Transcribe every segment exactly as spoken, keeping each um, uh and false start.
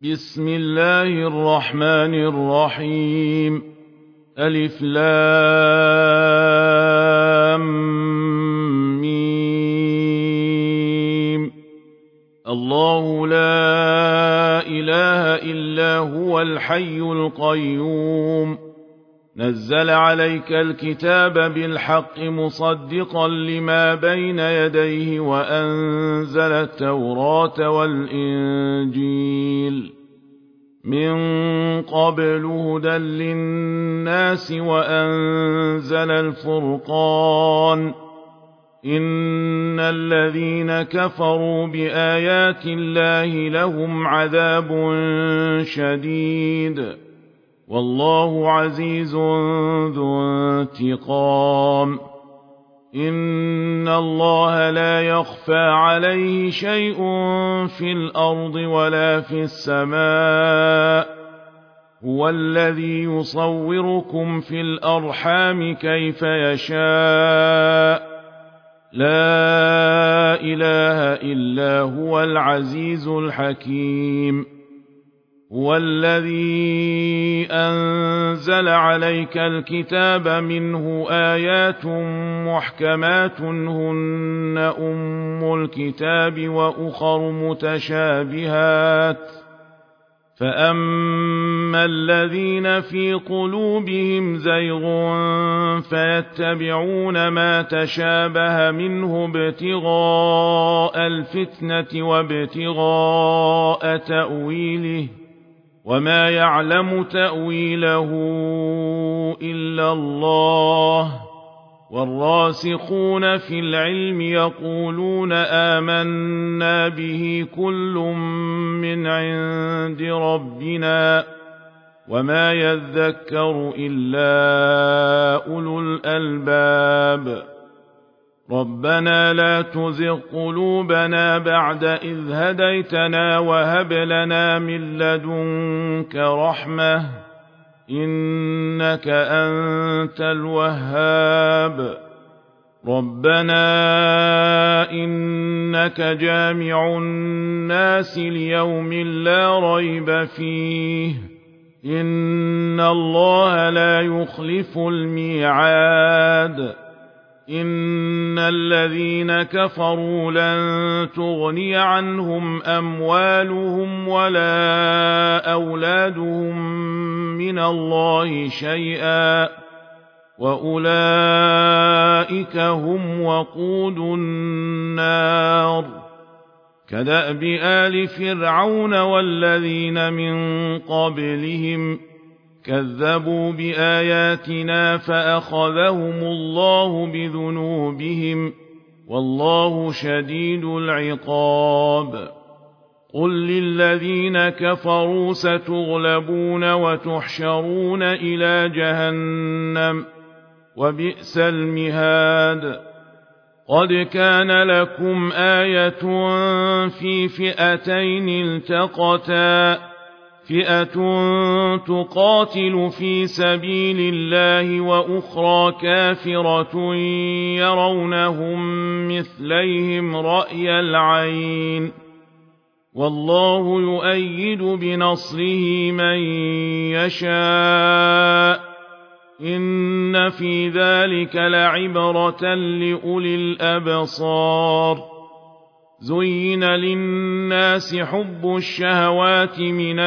بسم الله الرحمن الرحيم ألف لام ميم الله لا إله إلا هو الحي القيوم نزل عليك الكتاب بالحق مصدقا لما بين يديه وأنزل التوراة والإنجيل من قبل هدى للناس وأنزل الفرقان إن الذين كفروا بآيات الله لهم عذاب شديد والله عزيز ذو انتقام إن الله لا يخفى عليه شيء في الأرض ولا في السماء هو الذي يصوركم في الأرحام كيف يشاء لا إله إلا هو العزيز الحكيم هو الذي أنزل عليك الكتاب منه آيات محكمات هن أم الكتاب وأخر متشابهات فأما الذين في قلوبهم زيغ فيتبعون ما تشابه منه ابتغاء الفتنة وابتغاء تأويله وما يعلم تأويله إلا الله والراسخون في العلم يقولون آمنا به كل من عند ربنا وما يذكر إلا أولو الألباب ربنا لا تزغ قلوبنا بعد إذ هديتنا وهب لنا من لدنك رحمة إنك أنت الوهاب ربنا إنك جامع الناس ليوم لا ريب فيه إن الله لا يخلف الميعاد إن الذين كفروا لن تغني عنهم أموالهم ولا أولادهم من الله شيئا وأولئك هم وقود النار كدأب آل فرعون والذين من قبلهم كذبوا بآياتنا فأخذهم الله بذنوبهم والله شديد العقاب قل للذين كفروا ستغلبون وتحشرون إلى جهنم وبئس المهاد قد كان لكم آية في فئتين التقتا فئة تقاتل في سبيل الله وأخرى كافرة يرونهم مثليهم رأي العين والله يؤيد بنصره من يشاء إن في ذلك لعبرة لأولي الأبصار زين للناس حب الشهوات من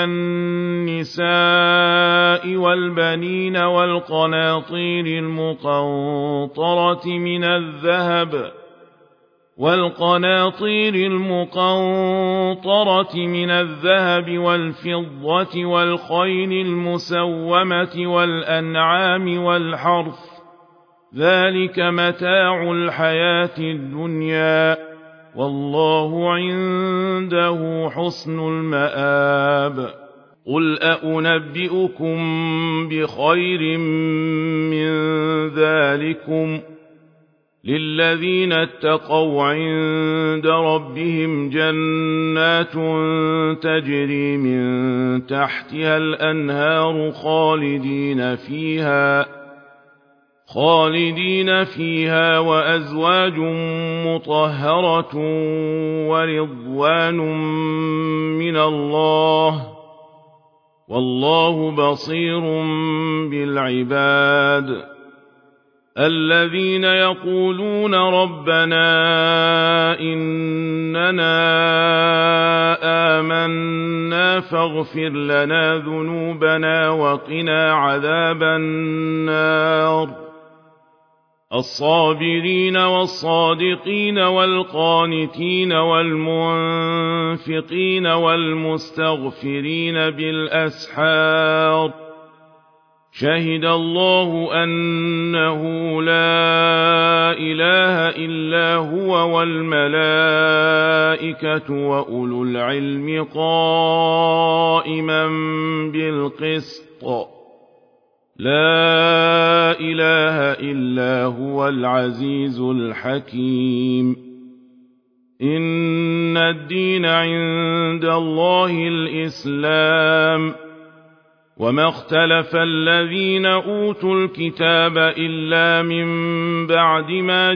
النساء والبنين والقناطير المقنطرة من الذهب والقناطير المقنطرة من الذهب والفضة والخيل المسومة والأنعام والحرث ذلك متاع الحياة الدنيا والله عنده حسن المآب قل أأنبئكم بخير من ذلكم للذين اتقوا عند ربهم جنات تجري من تحتها الأنهار خالدين فيها خالدين فيها وأزواج مطهرة ورضوان من الله والله بصير بالعباد الذين يقولون ربنا إننا آمنا فاغفر لنا ذنوبنا وقنا عذاب النار الصابرين والصادقين والقانتين والمنفقين والمستغفرين بالأسحار شهد الله أنه لا إله إلا هو والملائكة وأولو العلم قائما بالقسط لا إله إلا هو العزيز الحكيم إن الدين عند الله الإسلام وما اختلف الذين أوتوا الكتاب إلا من بعد ما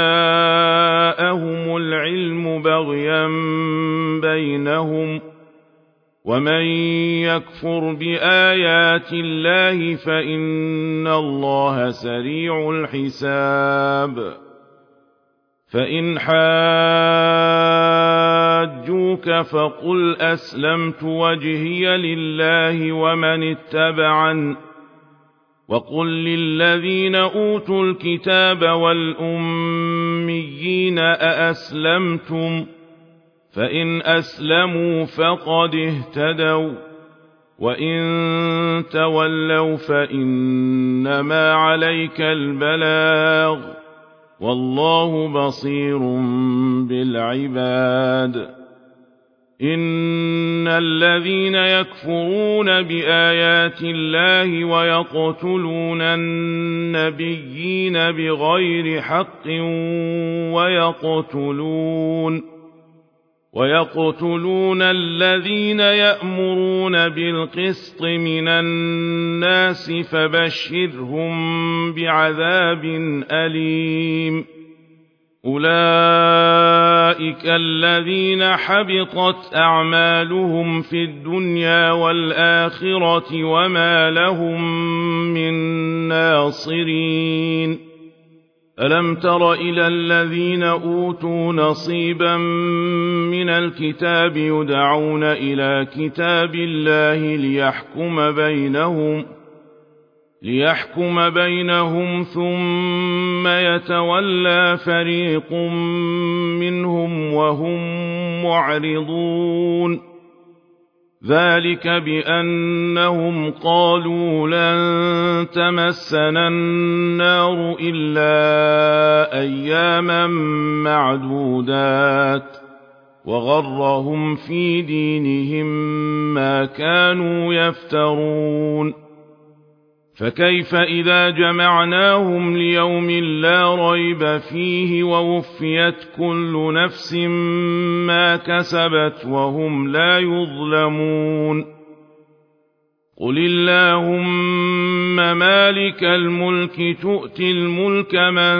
جاءهم العلم بغيا بينهم ومن يكفر بآيات الله فإن الله سريع الحساب فإن حاجوك فقل أسلمت وجهي لله ومن اتبعن وقل للذين أوتوا الكتاب والأميين أأسلمتم فإن أسلموا فقد اهتدوا وإن تولوا فإنما عليك البلاغ والله بصير بالعباد إن الذين يكفرون بآيات الله ويقتلون النبيين بغير حق ويقتلون ويقتلون الذين يأمرون بالقسط من الناس فبشرهم بعذاب أليم أولئك الذين حبطت أعمالهم في الدنيا والآخرة وما لهم من ناصرين ألم تر إلى الذين أوتوا نصيبا من الكتاب يدعون إلى كتاب الله ليحكم بينهم ليحكم بينهم ثم يتولى فريق منهم وهم معرضون ذلك بأنهم قالوا لن تمسنا النار إلا أياما معدودات وغرهم في دينهم ما كانوا يفترون فكيف إذا جمعناهم ليوم لا ريب فيه ووفيت كل نفس ما كسبت وهم لا يظلمون قل اللهم مالك الملك تؤتي الملك من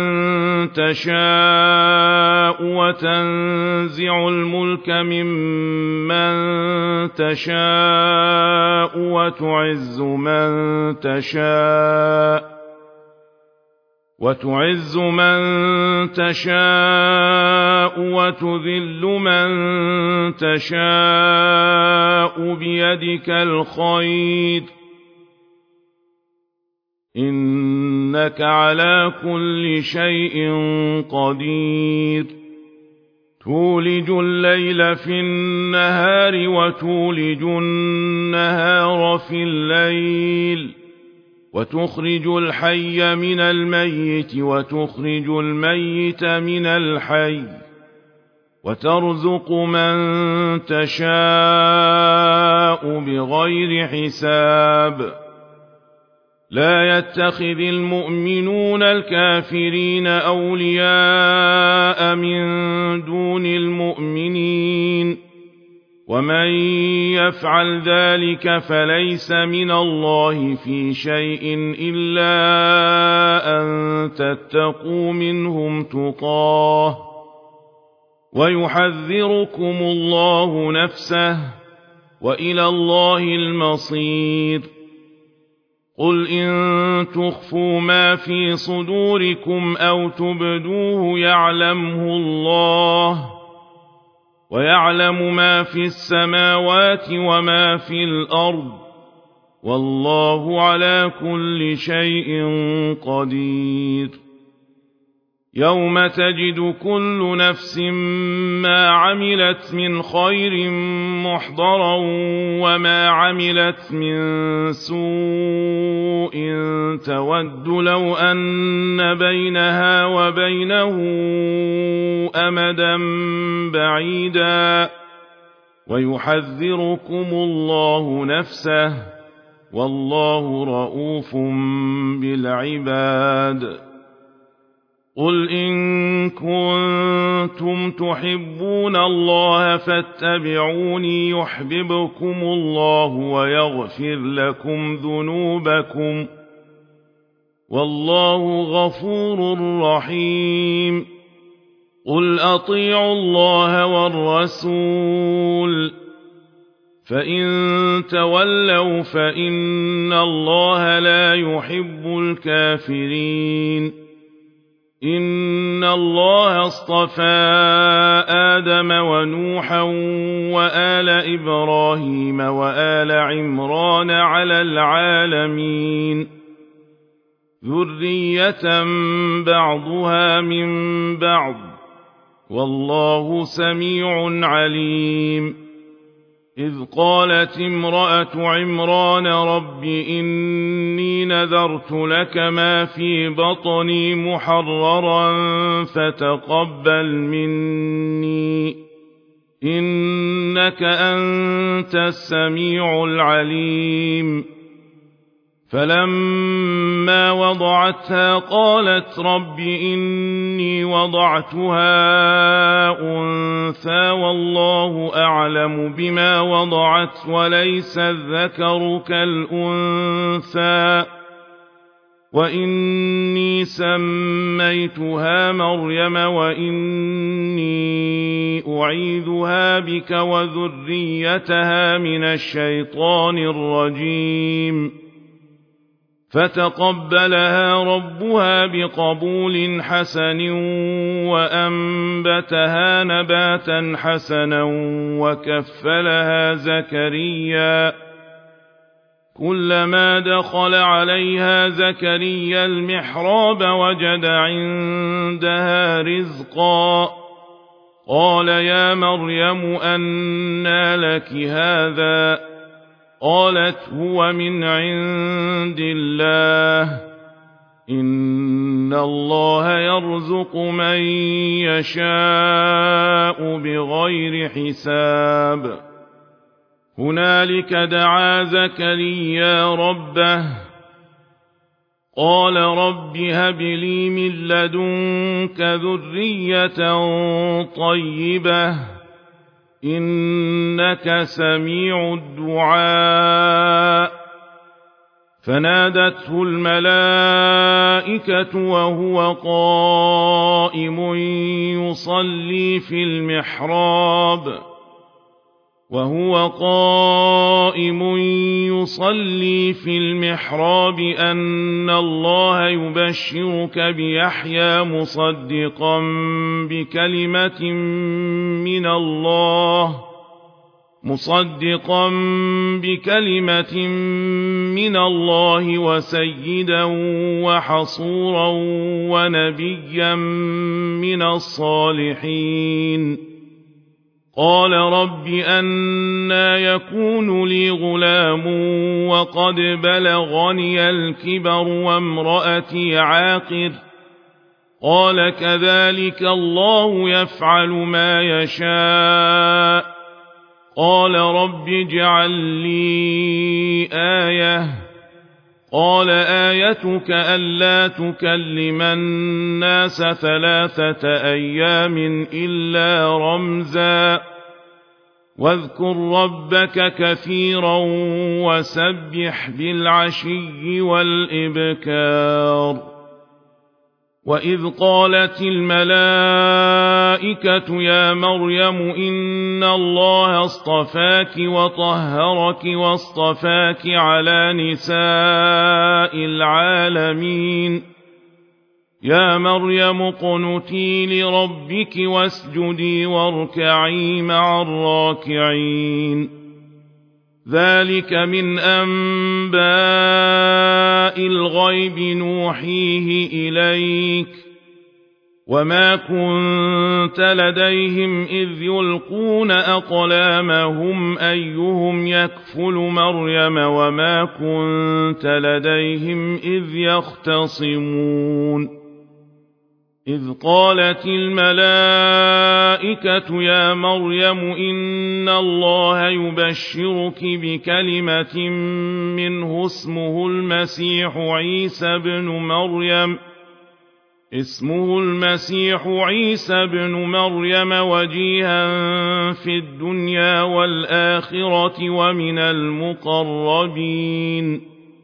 تشاء وتنزع الملك ممن تشاء وتعز من تشاء وتعز من تشاء وتذل من تشاء بيدك الخير إنك على كل شيء قدير تولج الليل في النهار وتولج النهار في الليل وتخرج الحي من الميت وتخرج الميت من الحي وترزق من تشاء بغير حساب لا يتخذ المؤمنون الكافرين أولياء من دون المؤمنين ومن يفعل ذلك فليس من الله في شيء إلا أن تتقوا منهم تقاه ويحذركم الله نفسه وإلى الله المصير. قل إن تخفوا ما في صدوركم أو تبدوه يعلمه الله، ويعلم ما في السماوات وما في الأرض، والله على كل شيء قدير. يوم تجد كل نفس ما عملت من خير محضرا وما عملت من سوء تود لو أن بينها وبينه أمدا بعيدا، ويحذركم الله نفسه، والله رءوف بالعباد. قل إن كنتم تحبون الله فاتبعوني يحببكم الله ويغفر لكم ذنوبكم، والله غفور رحيم. قل أطيعوا الله والرسول، فإن تولوا فإن الله لا يحب الكافرين. إن الله اصطفى آدم ونوحا وآل إبراهيم وآل عمران على العالمين، ذرية بعضها من بعض، والله سميع عليم. إذ قالت امرأة عمران رب إني نذرت لك ما في بطني محررا فتقبل مني إنك أنت السميع العليم. فلما وضعتها قالت رب إني وضعتها أنثى والله أعلم بما وضعت وليس الذكر كالأنثى، وإني سميتها مريم وإني أعيذها بك وذريتها من الشيطان الرجيم. فتقبلها ربها بقبول حسن وأنبتها نباتا حسنا وكفلها زكريا. كلما دخل عليها زكريا المحراب وجد عندها رزقا، قال يا مريم أنى لك هذا؟ قالت هو من عند الله، إن الله يرزق من يشاء بغير حساب. هنالك دعا زكريا ربه قال رب هب لي من لدنك ذرية طيبة إنك سميع الدعاء. فنادته الملائكة وهو قائم يصلي في المحراب وهو قائم يصلي في المحراب أن الله يبشرك بيحيى مصدقا بكلمة من الله مصدقا بكلمة من الله وسيدا وحصورا ونبيا من الصالحين. قال رب أنى يكون لي غلام وقد بلغني الكبر وامرأتي عاقر؟ قال كذلك الله يفعل ما يشاء. قال رب اجعل لي آية. قال آيتك ألا تكلم الناس ثلاثة أيام إلا رمزا واذكر ربك كثيرا وسبح بالعشي والإبكار. وإذ قالت الملائكة الْمَلَائِكَةُ يَا مَرْيَمُ إِنَّ اللَّهَ اصْطَفَاكِ وَطَهَّرَكِ وَاصْطَفَاكِ عَلَى نِسَاءِ الْعَالَمِينَ يَا مَرْيَمُ اقْنُتِي لِرَبِّكِ وَاسْجُدِي وَارْكَعِي مَعَ الرَّاكِعِينَ ذَلِكَ مِنْ أَنْبَاءِ الْغَيْبِ نُوحِيهِ إِلَيْكَ وَمَا كُنتَ لَدَيْهِمْ إِذْ يُلْقُونَ أَقْلَامَهُمْ أَيُّهُمْ يَكْفُلُ مَرْيَمَ وَمَا كُنتَ لَدَيْهِمْ إِذْ يَخْتَصِمُونَ إِذْ قَالَتِ الْمَلَائِكَةُ يَا مَرْيَمُ إِنَّ اللَّهَ يُبَشِّرُكِ بِكَلِمَةٍ مِّنْهُ اسْمُهُ الْمَسِيحُ عِيسَى ابْنُ مَرْيَمَ اسمه المسيح عيسى بن مريم وجيها في الدنيا والآخرة ومن المقربين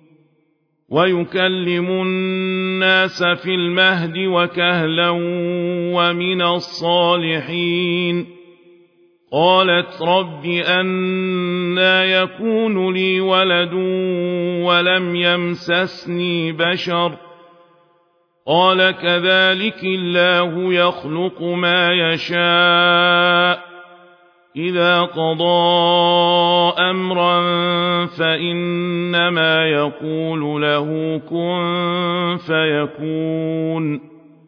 ويكلم الناس في المهد وكهلا ومن الصالحين قالت رب أنى يكون لي ولد ولم يمسسني بشر قال كذلك الله يخلق ما يشاء إذا قضى أمرا فإنما يقول له كن فيكون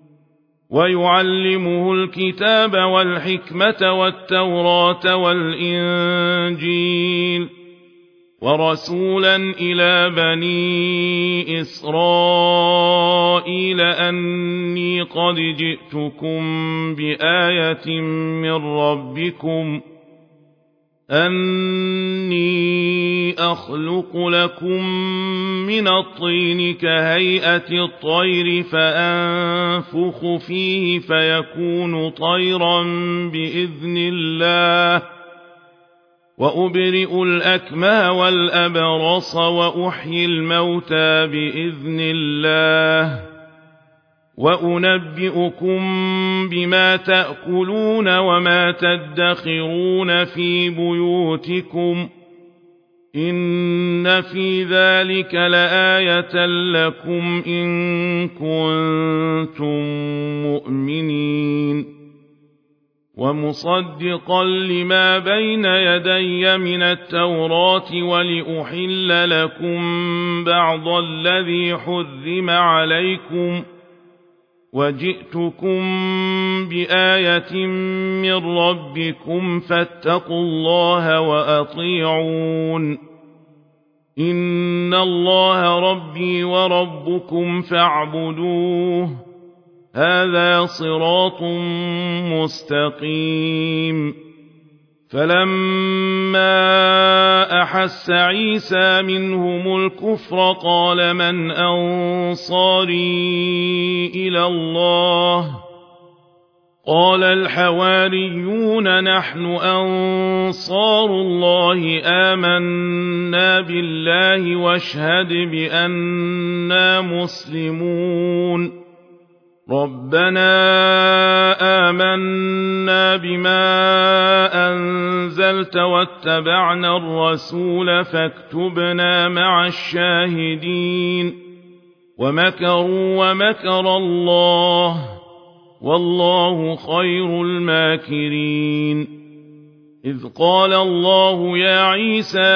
ويعلمه الكتاب والحكمة والتوراة والإنجيل ورسولا إلى بني إسرائيل أني قد جئتكم بآية من ربكم أني أخلق لكم من الطين كهيئة الطير فأنفخ فيه فيكون طيرا بإذن الله وأبرئ الأكمى والأبرص وأحيي الموتى بإذن الله وأنبئكم بما تأكلون وما تدخرون في بيوتكم إن في ذلك لآية لكم إن كنتم مؤمنين ومصدقا لما بين يدي من التوراة ولأحل لكم بعض الذي حرم عليكم وجئتكم بآية من ربكم فاتقوا الله وأطيعون إن الله ربي وربكم فاعبدوه هذا صراط مستقيم فلما أحس عيسى منهم الكفر قال من أنصاري إلى الله قال الحواريون نحن أنصار الله آمنا بالله واشهد بأننا مسلمون ربنا آمنا بما أنزلت واتبعنا الرسول فاكتبنا مع الشاهدين ومكروا ومكر الله والله خير الماكرين إذ قال الله يا عيسى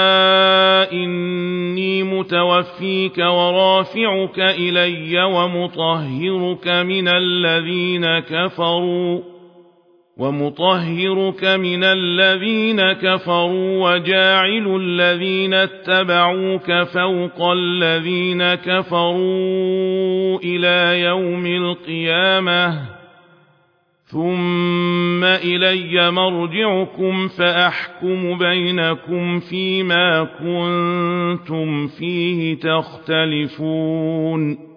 إني متوفيك ورافعك إلي ومطهرك من الذين كفروا ومطهرك من الذين كفروا وجاعل الذين اتبعوك فوق الذين كفروا إلى يوم القيامة ثم إلي مرجعكم فأحكم بينكم فيما كنتم فيه تختلفون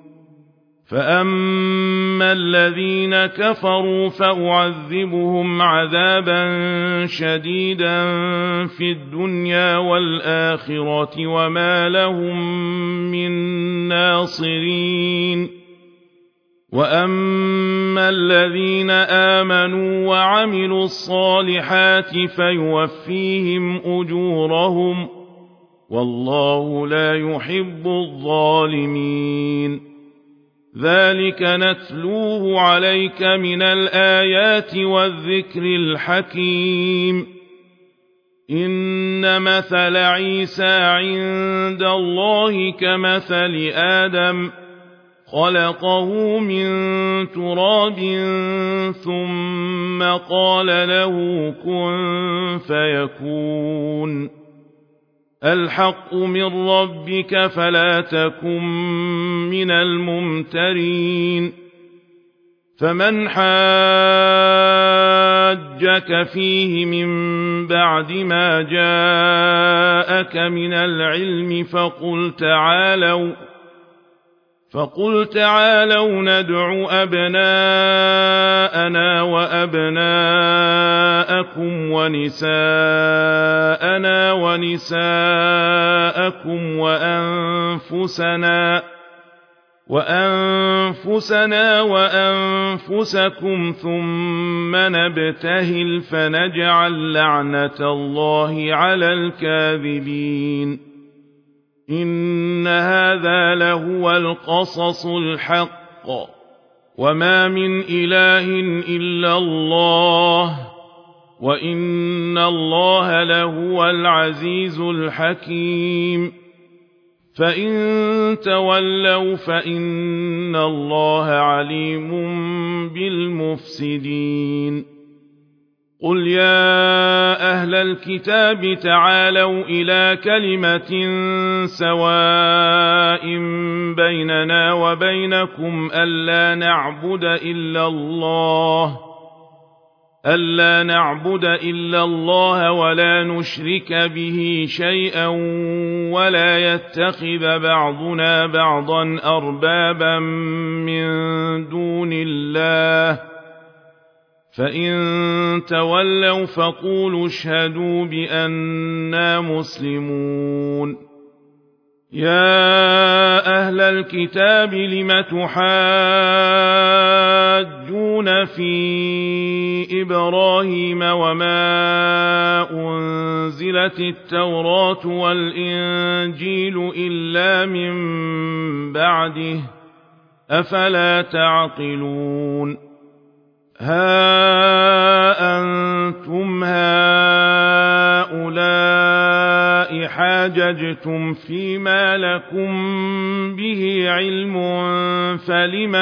فأما الذين كفروا فأعذبهم عذابا شديدا في الدنيا والآخرة وما لهم من ناصرين وأما الذين آمنوا وعملوا الصالحات فيوفيهم أجورهم والله لا يحب الظالمين ذلك نتلوه عليك من الآيات والذكر الحكيم إن مثل عيسى عند الله كمثل آدم خلقه من تراب ثم قال له كن فيكون الحق من ربك فلا تكن من الممترين فمن حاجك فيه من بعد ما جاءك من العلم فقل تعالوا فقل تعالوا ندع أبناءنا وأبناءكم ونساءنا ونساءكم وأنفسنا وأنفسنا وأنفسكم ثم نبتهل فنجعل لعنة الله على الكاذبين إن هذا لهو القصص الحق وما من إله إلا الله وإن الله لهو العزيز الحكيم فإن تولوا فإن الله عليم بالمفسدين قل يا أهل الكتاب تعالوا إلى كلمة سواء بيننا وبينكم ألا نعبد إلا الله ألا نعبد إلا الله ولا نشرك به شيئا ولا يتخذ بعضنا بعضا أربابا من دون الله فإن تولوا فقولوا اشهدوا بأننا مسلمون يا أهل الكتاب لم تحاجون في إبراهيم وما أنزلت التوراة والإنجيل إلا من بعده أفلا تعقلون ها أنتم هؤلاء حاججتم فيما لكم به علم فلم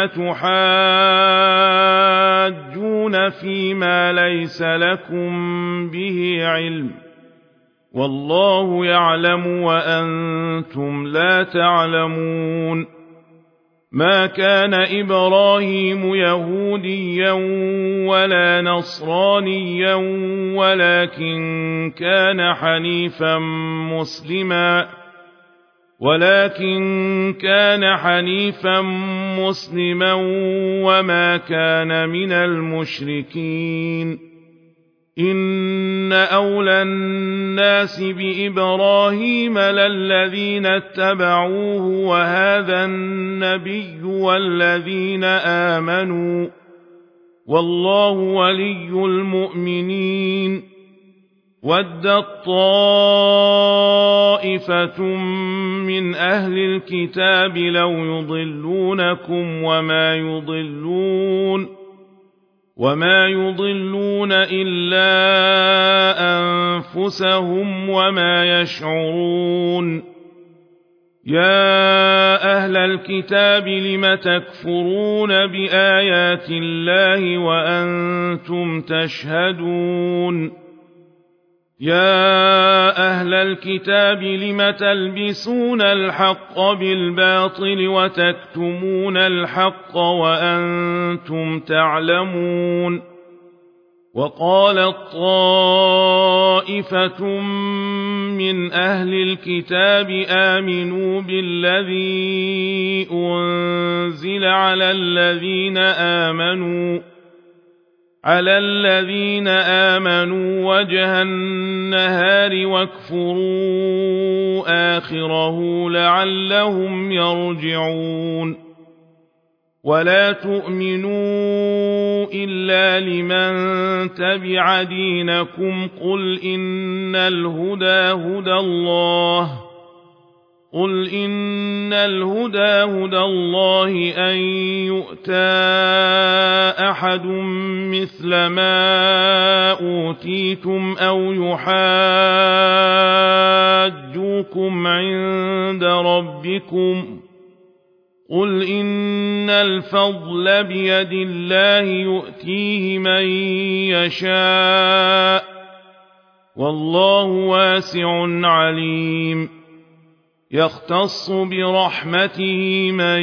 تحاجون فيما ليس لكم به علم والله يعلم وأنتم لا تعلمون ما كان إبراهيم يهوديا ولا نصرانيا ولكن كان حنيفا مسلما ولكن كان حنيفا مسلما وما كان من المشركين إن أولى الناس بإبراهيم للذين اتبعوه وهذا النبي والذين آمنوا والله ولي المؤمنين ودت طائفة من أهل الكتاب لو يضلونكم وما يضلون وما يضلون إلا أنفسهم وما يشعرون يا أهل الكتاب لم تكفرون بآيات الله وأنتم تشهدون يا أهل الكتاب لم تلبسون الحق بالباطل وتكتمون الحق وأنتم تعلمون وقالت طائفة من أهل الكتاب آمنوا بالذي أنزل على الذين آمنوا على الذين آمنوا وجه النهار واكفروا آخره لعلهم يرجعون ولا تؤمنوا إلا لمن تبع دينكم قل إن الهدى هدى الله قل إن الهدى هدى الله أن يؤتى أحد مثل ما أوتيتم أو يحاجوكم عند ربكم قل إن الفضل بيد الله يؤتيه من يشاء والله واسع عليم يختص برحمته من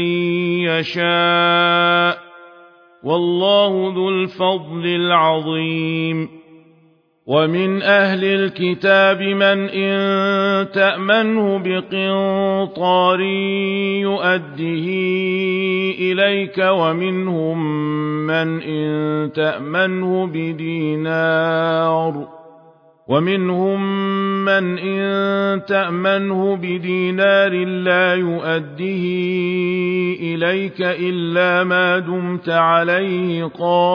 يشاء والله ذو الفضل العظيم ومن أهل الكتاب من إن تأمنه بقنطار يؤده إليك ومنهم من إن تأمنه بدينار ومنهم من إن تأمنه بدينار لا يؤده إليك إلا ما دمت عليه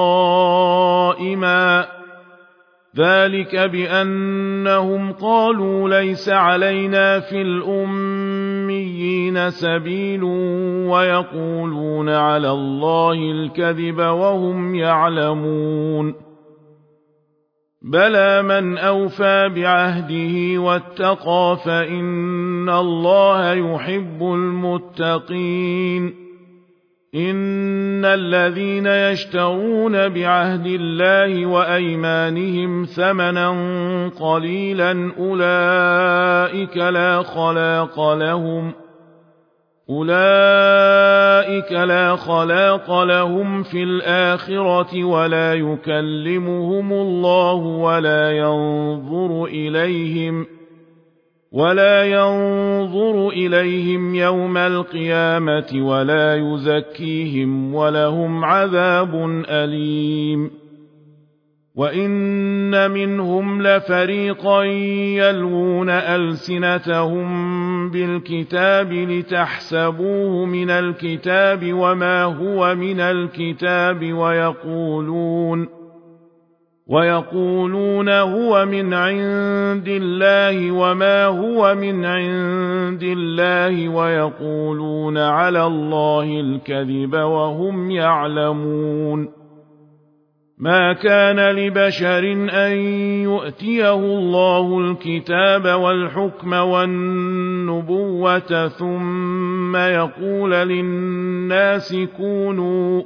قائما ذلك بأنهم قالوا ليس علينا في الأميين سبيل ويقولون على الله الكذب وهم يعلمون بلى من أوفى بعهده واتقى فإن الله يحب المتقين إن الذين يشترون بعهد الله وأيمانهم ثمنا قليلا أولئك لا خلاق لهم أولئك لا خلاق لهم في الآخرة ولا يكلمهم الله ولا ينظر إليهم ولا ينظر إليهم يوم القيامة ولا يزكيهم ولهم عذاب أليم وإن منهم لفريقا يلوون ألسنتهم بالكتاب لتحسبوه من الكتاب وما هو من الكتاب ويقولون ويقولون هو من عند الله وما هو من عند الله ويقولون على الله الكذب وهم يعلمون ما كان لبشر أن يؤتيه الله الكتاب والحكم والنبوة ثم يقول للناس كونوا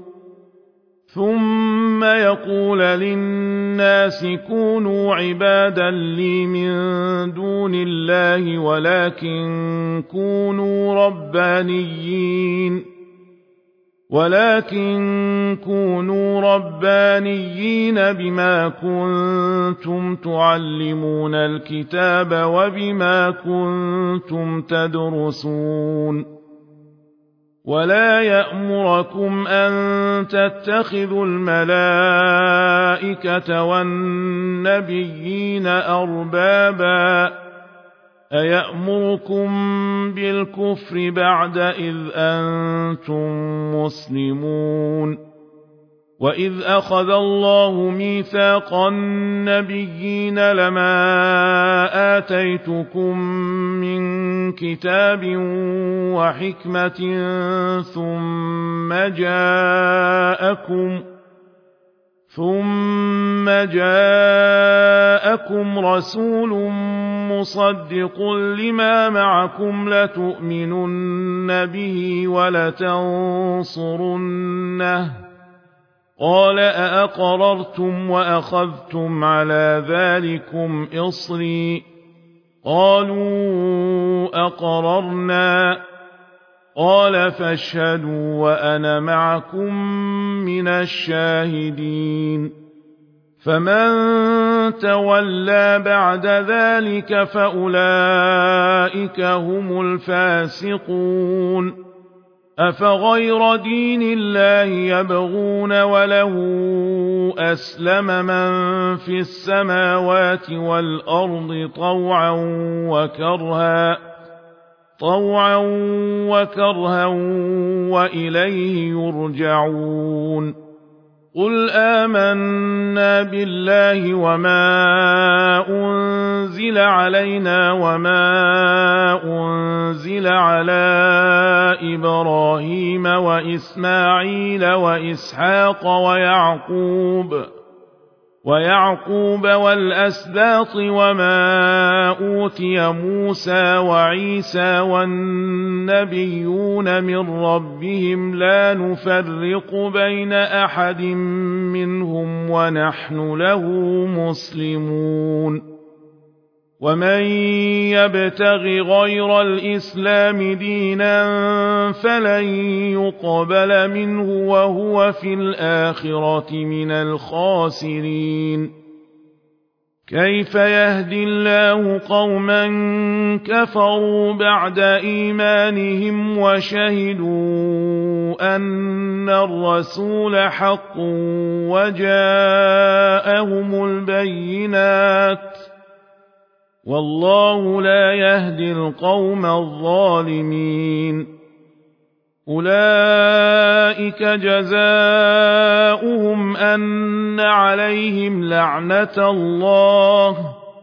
ثم يقول للناس كونوا عبادا لي من دون الله ولكن كونوا ربانيين ولكن كونوا ربانيين بما كنتم تعلمون الكتاب وبما كنتم تدرسون ولا يأمركم أن تتخذوا الملائكة والنبيين أربابا أيأمركم بالكفر بعد إذ أنتم مسلمون وإذ أخذ الله ميثاق النبيين لما آتيتكم من كتاب وحكمة ثم جاءكم ثم جاءكم رسول مصدق لما معكم لتؤمنن به ولتنصرنه قال أأقررتم وأخذتم على ذلكم إصري قالوا أقررنا قال فاشهدوا وأنا معكم من الشاهدين فمن تولى بعد ذلك فأولئك هم الفاسقون أفغير دين الله يبغون وله أسلم من في السماوات والأرض طوعا وكرها طوعا وكرها وإليه يرجعون قل آمنا بالله وما أنزل علينا وما أنزل على إبراهيم وإسماعيل وإسحاق ويعقوب ويعقوب والأسباط وما أوتي موسى وعيسى والنبيون من ربهم لا نفرق بين أحد منهم ونحن له مسلمون ومن يبتغ غير الإسلام دينا فلن يقبل منه وهو في الآخرة من الخاسرين كيف يهدي الله قوما كفروا بعد إيمانهم وشهدوا أن الرسول حق وجاءهم البينات والله لا يهدي القوم الظالمين أولئك جزاؤهم أن عليهم لعنة الله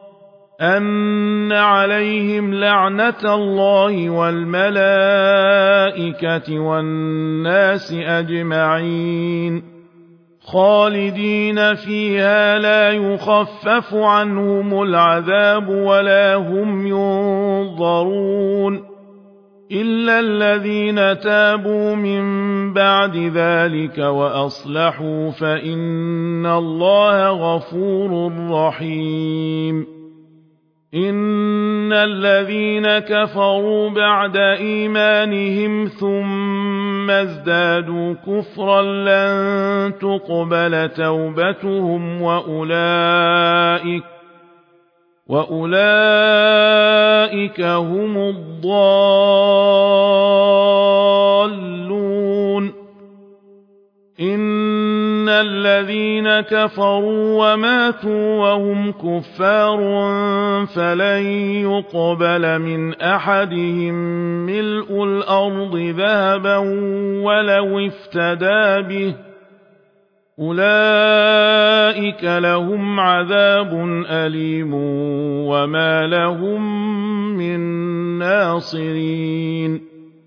أن عليهم لعنة الله والملائكة والناس أجمعين خالدين فيها لا يخفف عنهم العذاب ولا هم ينظرون إلا الذين تابوا من بعد ذلك وأصلحوا فإن الله غفور رحيم إن الذين كفروا بعد إيمانهم ثم ازدادوا كفرا لن تقبل توبتهم وأولئك وأولئك هم الضالون إن الذين كفروا وماتوا وهم كفار فلن يقبل من أحدهم ملء الأرض ذهبا ولو افتدى به أولئك لهم عذاب أليم وما لهم من ناصرين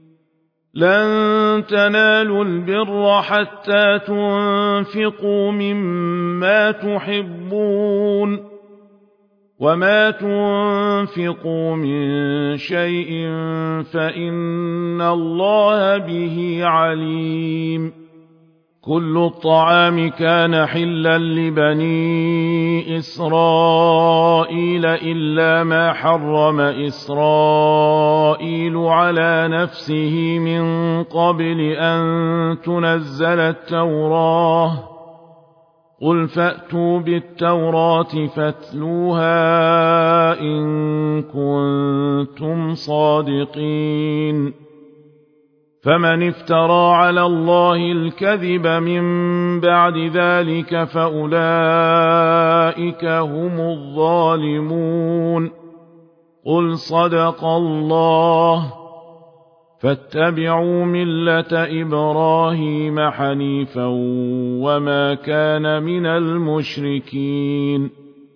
لن تنالوا البر حتى تنفقوا مما تحبون وما تنفقوا من شيء فإن الله به عليم كل الطعام كان حلا لبني إسرائيل إلا ما حرم إسرائيل على نفسه من قبل أن تنزل التوراة قل فأتوا بالتوراة فاتلوها إن كنتم صادقين فمن افترى على الله الكذب من بعد ذلك فأولئك هم الظالمون قل صدق الله فاتبعوا ملة إبراهيم حنيفا وما كان من المشركين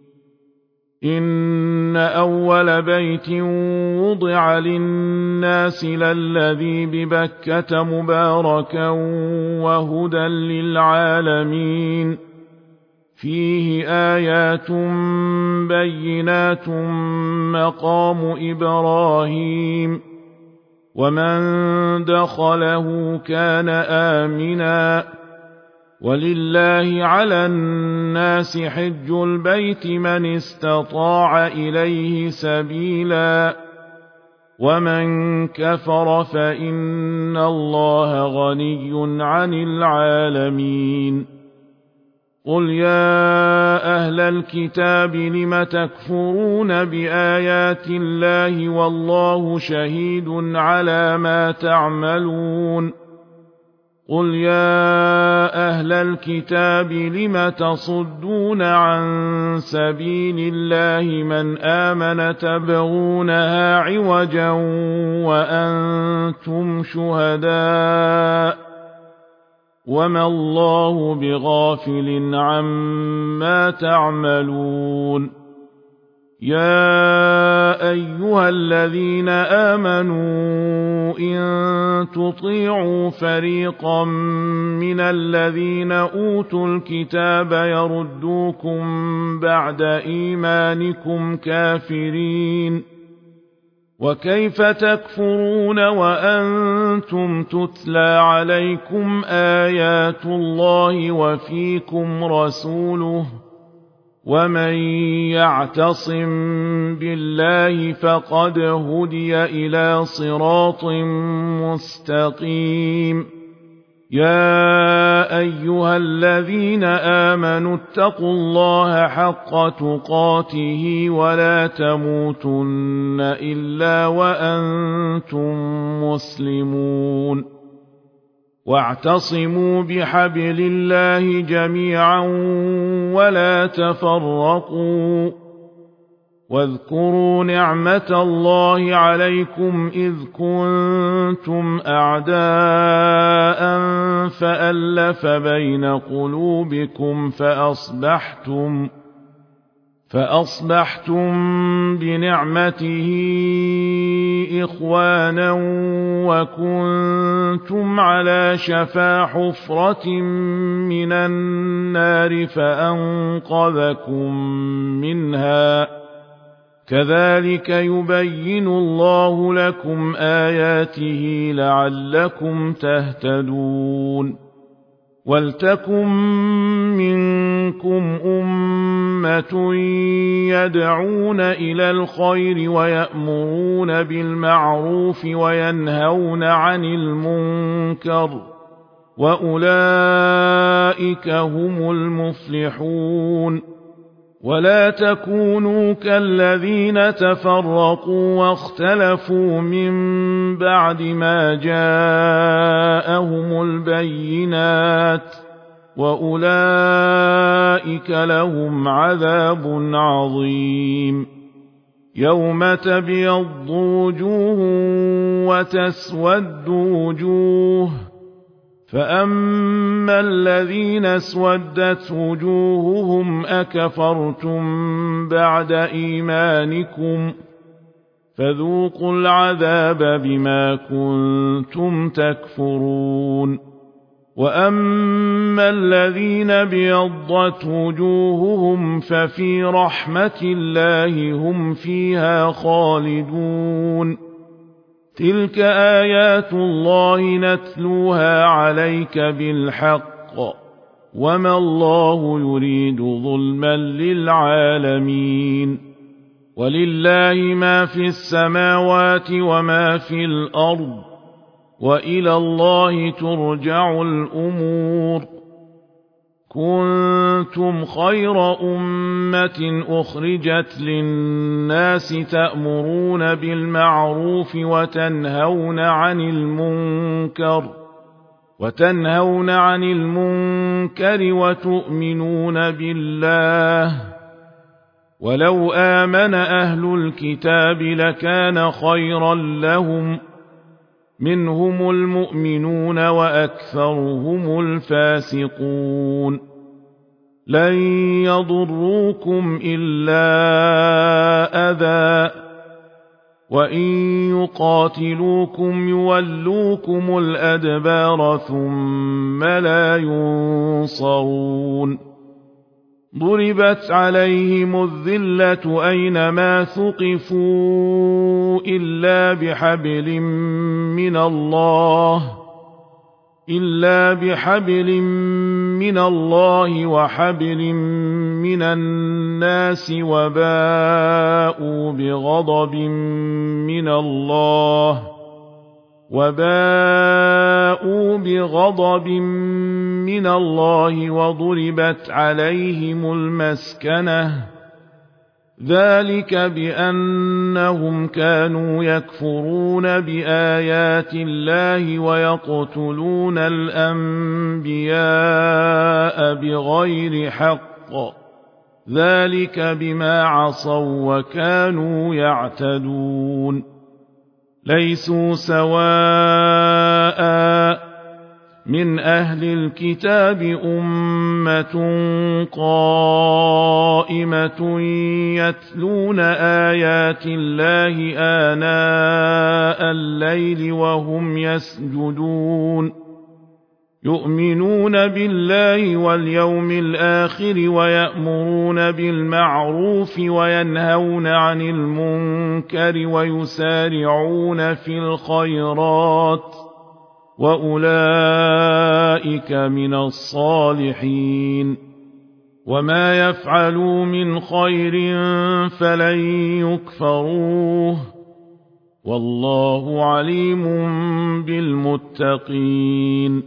إن أول بيت وضع للناس للذي ببكة مباركا وهدى للعالمين فيه آيات بينات مقام إبراهيم ومن دخله كان آمنا ولله على الناس حج البيت من استطاع إليه سبيلا ومن كفر فإن الله غني عن العالمين قل يا أهل الكتاب لم تكفرون بآيات الله والله شهيد على ما تعملون قل يا أهل الكتاب لم تصدون عن سبيل الله من آمن تبغونها عوجا وأنتم شهداء وما الله بغافل عما تعملون يا أيها الذين آمنوا إن تطيعوا فريقا من الذين أوتوا الكتاب يردوكم بعد إيمانكم كافرين وكيف تكفرون وأنتم تتلى عليكم آيات الله وفيكم رسوله ومن يعتصم بالله فقد هدي إلى صراط مستقيم يا أيها الذين آمنوا اتقوا الله حق تقاته ولا تموتن إلا وأنتم مسلمون واعتصموا بحبل الله جميعا ولا تفرقوا واذكروا نعمة الله عليكم إذ كنتم أعداء فألف بين قلوبكم فأصبحتم فأصبحتم بنعمته إخوانا وكنتم على شفا حفرة من النار فأنقذكم منها كذلك يبين الله لكم آياته لعلكم تهتدون ولتكن منكم أمة يدعون إلى الخير ويأمرون بالمعروف وينهون عن المنكر وأولئك هم المفلحون ولا تكونوا كالذين تفرقوا واختلفوا من بعد ما جاءهم البينات وأولئك لهم عذاب عظيم يوم تبيض وجوه وتسود وجوه فأما الذين اسودت وجوههم أكفرتم بعد إيمانكم فذوقوا العذاب بما كنتم تكفرون وأما الذين بيضت وجوههم ففي رحمة الله هم فيها خالدون تلك آيات الله نتلوها عليك بالحق وما الله يريد ظلما للعالمين ولله ما في السماوات وما في الأرض وإلى الله ترجع الأمور كنتم خير أمة أخرجت للناس تأمرون بالمعروف وتنهون عن المنكر وتنهون عن المنكر وتؤمنون بالله ولو آمن أهل الكتاب لكان خيرا لهم منهم المؤمنون وأكثرهم الفاسقون لن يضروكم إلا أذى وإن يقاتلوكم يولوكم الأدبار ثم لا ينصرون ضربت عليهم الذلة أينما ثقفوا إلا بحبل من الله إلا بحبل من الله وحبل من الناس وباءوا بغضب من الله وباءوا بغضب من الله وضربت عليهم المسكنة ذلك بأنهم كانوا يكفرون بآيات الله ويقتلون الأنبياء بغير حق ذلك بما عصوا وكانوا يعتدون ليسوا سواء من أهل الكتاب أمة قائمة يتلون آيات الله آناء الليل وهم يسجدون يؤمنون بالله واليوم الآخر ويأمرون بالمعروف وينهون عن المنكر ويسارعون في الخيرات وأولئك من الصالحين وما يفعلوا من خير فلن يكفروه والله عليم بالمتقين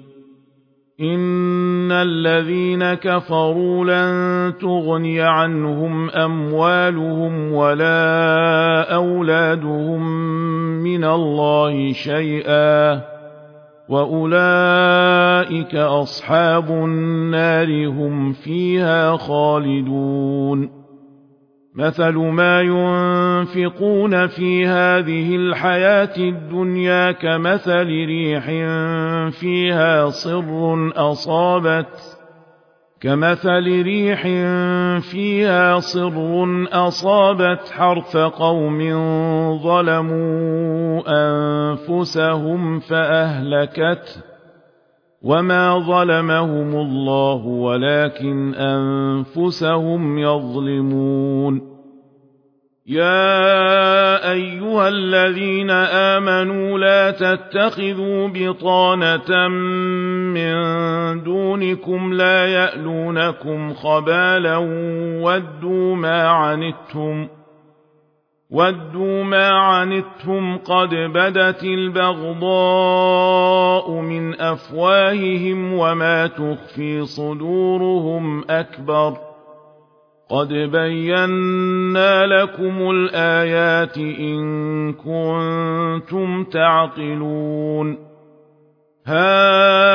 إن الذين كفروا لن تغني عنهم أموالهم ولا أولادهم من الله شيئا وأولئك أصحاب النار هم فيها خالدون مثل ما ينفقون في هذه الحياة الدنيا كمثل ريح فيها صر أصابت كمثل ريح فيها صر أصابت حرث قوم ظلموا أنفسهم فأهلكته وما ظلمهم الله ولكن أنفسهم يظلمون يا أيها الذين آمنوا لا تتخذوا بطانة من دونكم لا يألونكم خبالا ودوا ما عنتم ودوا ما عنتم قد بدت البغضاء من أفواههم وما تخفي صدورهم أكبر قد بينا لكم الآيات إن كنتم تعقلون ها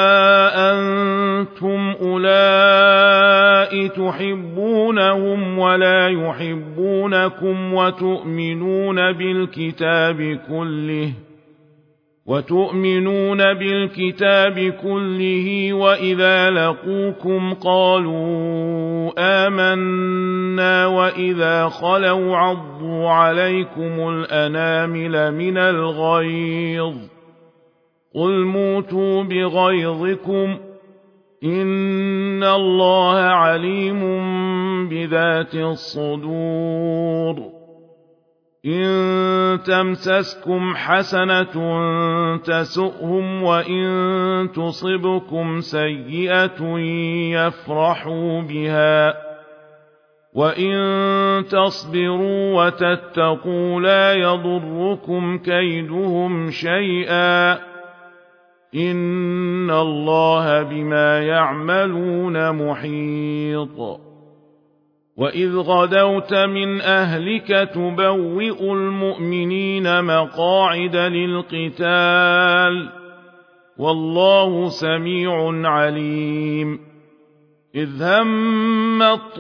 أنتم أولئك تحبونهم ولا يحبونكم وتؤمنون بالكتاب كله وتؤمنون بالكتاب كله وإذا لقوكم قالوا آمنا وإذا خلوا عضوا عليكم الأنامل من الغيظ قل موتوا بغيظكم إن الله عليم بذات الصدور إن تمسسكم حسنة تسؤهم وإن تصبكم سيئة يفرحوا بها وإن تصبروا وتتقوا لا يضركم كيدهم شيئا إن الله بما يعملون محيط وإذ غدوت من أهلك تبوئ المؤمنين مقاعد للقتال والله سميع عليم إذ هم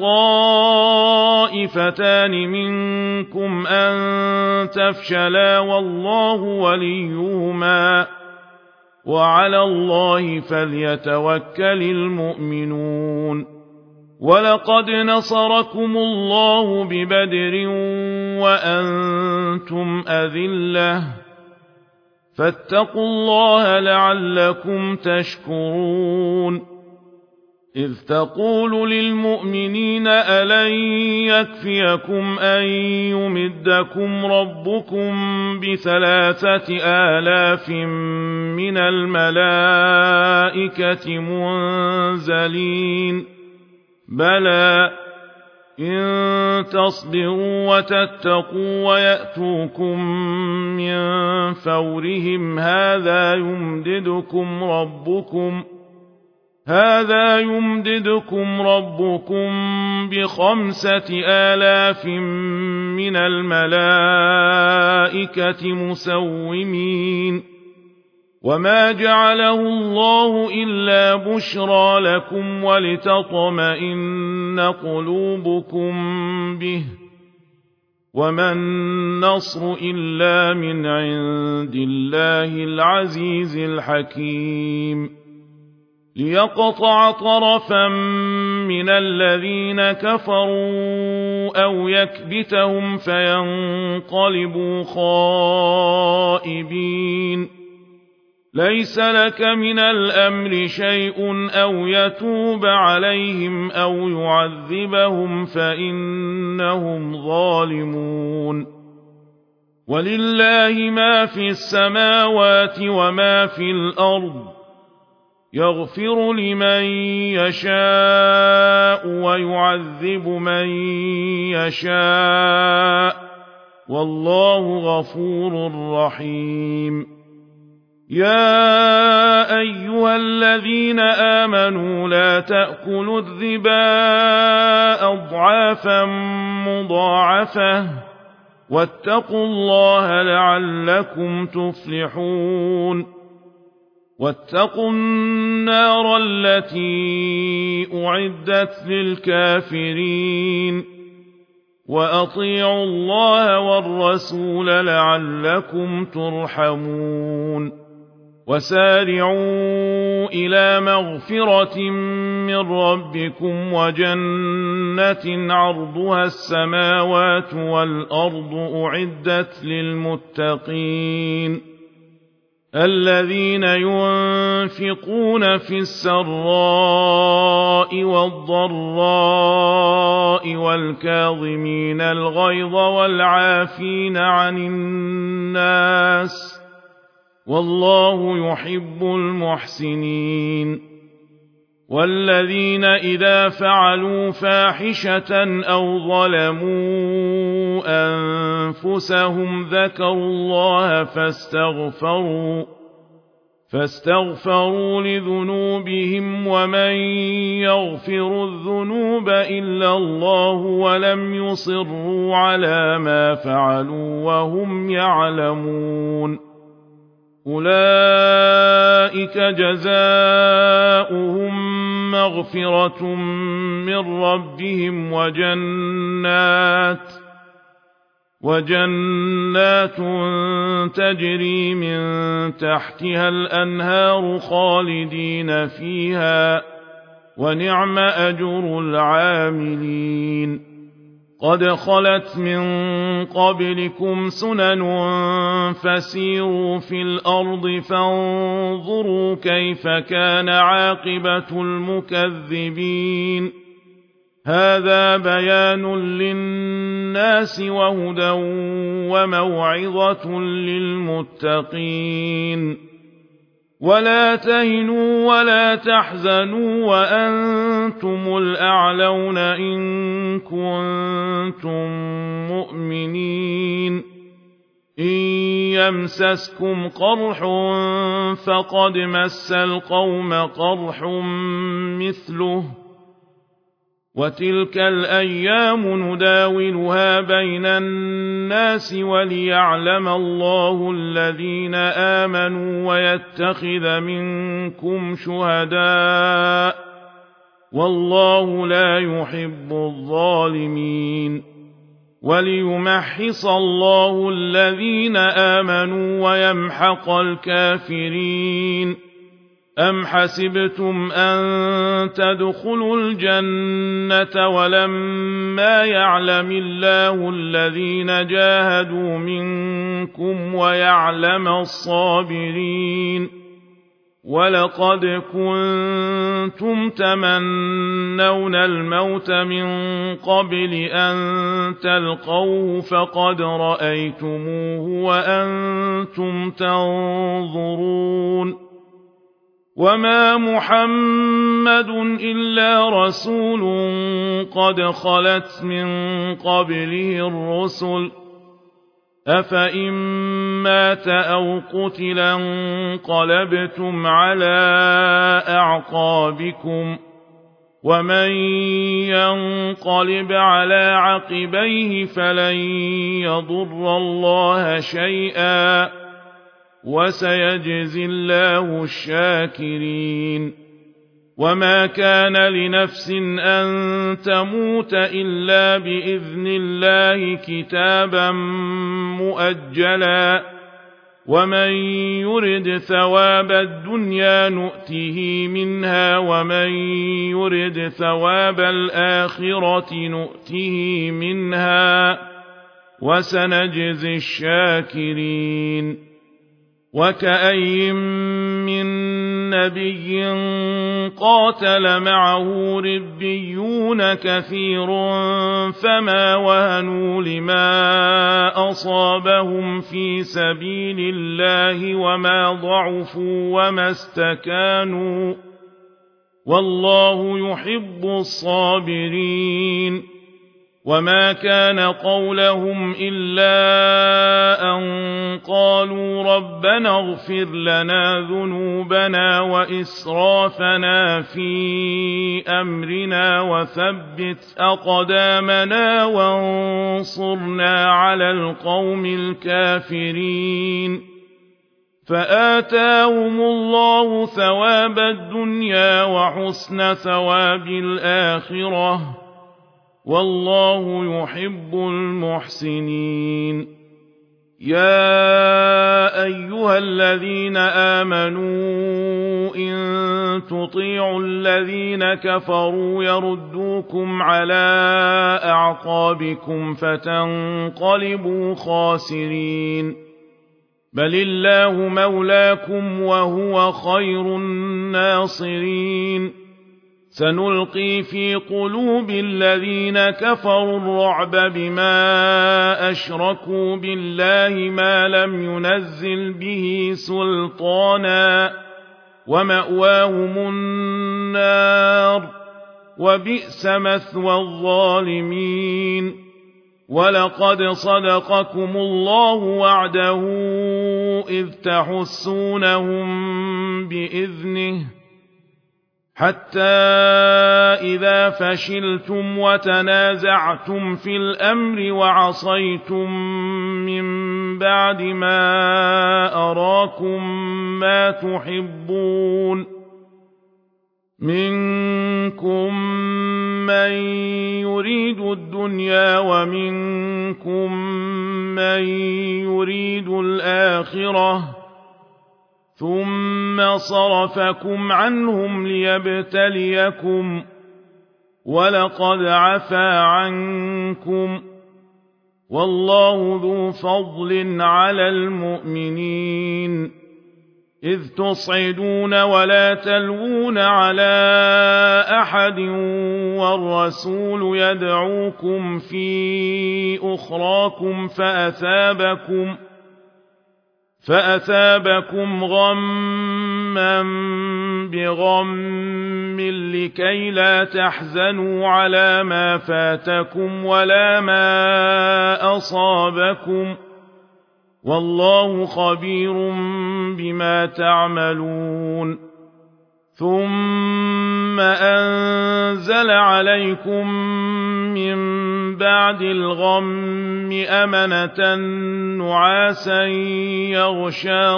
الطائفتان منكم أن تفشلا والله وليهما وعلى الله فليتوكل المؤمنون ولقد نصركم الله ببدر وأنتم أذلة فاتقوا الله لعلكم تشكرون إذ تقول للمؤمنين ألن يكفيكم أن يمدكم ربكم بثلاثة آلاف من الملائكة منزلين بلى إن تصبروا وتتقوا ويأتوكم من فورهم هذا يمددكم ربكم هذا يمددكم ربكم بخمسة آلاف من الملائكة مسومين وما جعله الله إلا بشرى لكم ولتطمئن قلوبكم به وما النصر إلا من عند الله العزيز الحكيم ليقطع طرفا من الذين كفروا أو يكبتهم فينقلبوا خائبين ليس لك من الأمر شيء أو يتوب عليهم أو يعذبهم فإنهم ظالمون ولله ما في السماوات وما في الأرض يغفر لمن يشاء ويعذب من يشاء والله غفور رحيم يا أيها الذين آمنوا لا تأكلوا الربا أضعافا مضاعفة واتقوا الله لعلكم تفلحون واتقوا النار التي أعدت للكافرين وأطيعوا الله والرسول لعلكم ترحمون وسارعوا إلى مغفرة من ربكم وجنة عرضها السماوات والأرض أعدت للمتقين الذين ينفقون في السراء والضراء والكاظمين الغيظ والعافين عن الناس والله يحب المحسنين والذين إذا فعلوا فاحشة أو ظلموا أنفسهم ذكروا الله فاستغفروا فاستغفروا لذنوبهم ومن يغفر الذنوب إلا الله ولم يصروا على ما فعلوا وهم يعلمون أولئك جزاؤهم مغفرة من ربهم وجنات وجنات تجري من تحتها الأنهار خالدين فيها ونعم أجر العاملين قد خلت من قبلكم سنن فسيروا في الأرض فانظروا كيف كان عاقبة المكذبين هذا بيان للناس وهدى وموعظة للمتقين ولا تهنوا ولا تحزنوا وأنتم الأعلون إن كنتم مؤمنين إن يمسسكم قرح فقد مس القوم قرح مثله وتلك الأيام نداولها بين الناس وليعلم الله الذين آمنوا ويتخذ منكم شهداء والله لا يحب الظالمين وليمحص الله الذين آمنوا ويمحق الكافرين أم حسبتم أن تدخلوا الجنة ولما يعلم الله الذين جاهدوا منكم ويعلم الصابرين ولقد كنتم تمنون الموت من قبل أن تلقوه فقد رأيتموه وأنتم تنظرون وما محمد إلا رسول قد خلت من قبله الرسل أفإن مات أو قتلا انقلبتم على أعقابكم ومن ينقلب على عقبيه فلن يضر الله شيئا وسيجزي الله الشاكرين وما كان لنفس أن تموت إلا بإذن الله كتابا مؤجلا ومن يرد ثواب الدنيا نؤته منها ومن يرد ثواب الآخرة نؤته منها وسنجزي الشاكرين وكأي من نبي قاتل معه ربيون كثير فما وهنوا لما أصابهم في سبيل الله وما ضعفوا وما استكانوا والله يحب الصابرين وما كان قولهم إلا أن قالوا ربنا اغفر لنا ذنوبنا وإسرافنا في أمرنا وثبت أقدامنا وانصرنا على القوم الكافرين فآتاهم الله ثواب الدنيا وحسن ثواب الآخرة والله يحب المحسنين يا أيها الذين آمنوا إن تطيعوا الذين كفروا يردوكم على أعقابكم فتنقلبوا خاسرين بل الله مولاكم وهو خير الناصرين سنلقي في قلوب الذين كفروا الرعب بما أشركوا بالله ما لم ينزل به سلطانا ومأواهم النار وبئس مثوى الظالمين ولقد صدقكم الله وعده إذ تحسونهم بإذنه حتى إذا فشلتم وتنازعتم في الأمر وعصيتم من بعد ما أراكم ما تحبون منكم من يريد الدنيا ومنكم من يريد الآخرة ثم صرفكم عنهم ليبتليكم ولقد عفا عنكم والله ذو فضل على المؤمنين إذ تصعدون ولا تلوون على أحد والرسول يدعوكم في أخراكم فأثابكم فأثابكم غما بغم لكي لا تحزنوا على ما فاتكم ولا ما أصابكم والله خبير بما تعملون ثم أنزل عليكم من بعد الغم أمنة نعاسا يغشى